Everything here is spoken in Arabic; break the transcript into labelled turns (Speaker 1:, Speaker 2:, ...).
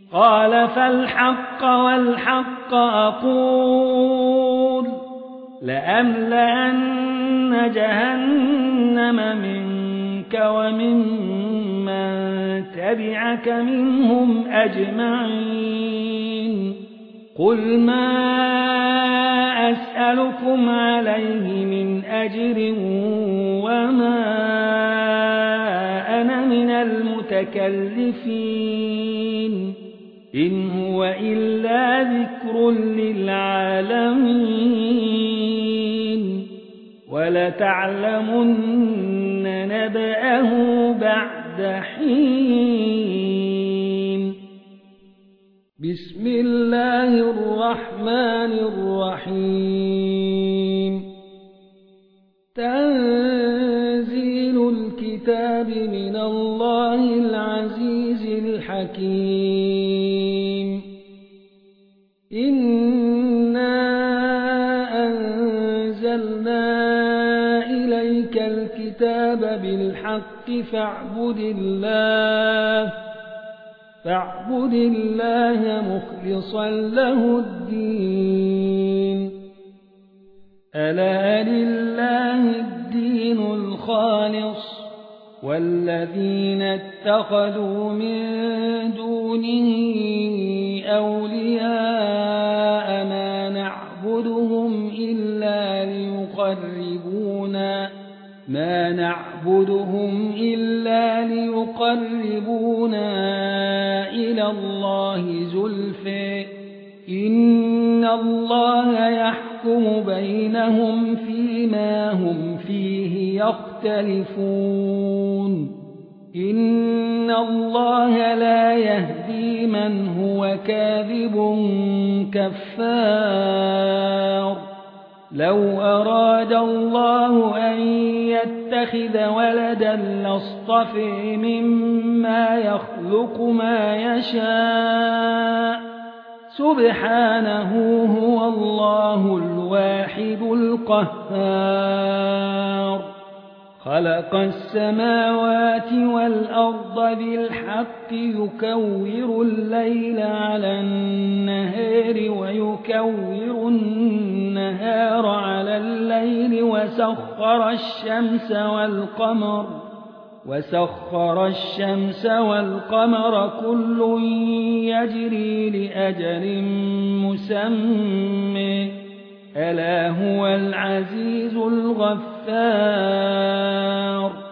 Speaker 1: قال فالحق والحق أقول لأملأن جهنم منك وممن تبعك منهم أجمعين قل ما أسألكم عليه من أجر وما أنا من المتكلفين إن هو إلا ذكر للعالمين ولتعلمن نبأه بعد حين بسم الله الرحمن الرحيم تنزيل الكتاب من الله العزيز الحكيم إنا أنزلنا إليك الكتاب بالحق فاعبد الله مخلصا له الدين ألا لله الدين الخالص والذين اتخذوا من دونه أولياء ما نعبدهم إلا ليقربونا إلى الله زلفى إن الله يحكم بينهم فيما هم فيه يختلفون إن الله لا يهدي من هو كاذب كفار لو أراد الله أن يتخذ ولدا لاصطفى مما يخلق ما يشاء سبحانه هو الله الواحد القهار خلق السماوات والأرض بالحق يكور الليل على النهار ويكور النهار على الليل وسخر الشمس والقمر كل يجري لأجل مسمى ألا هو العزيز الغفار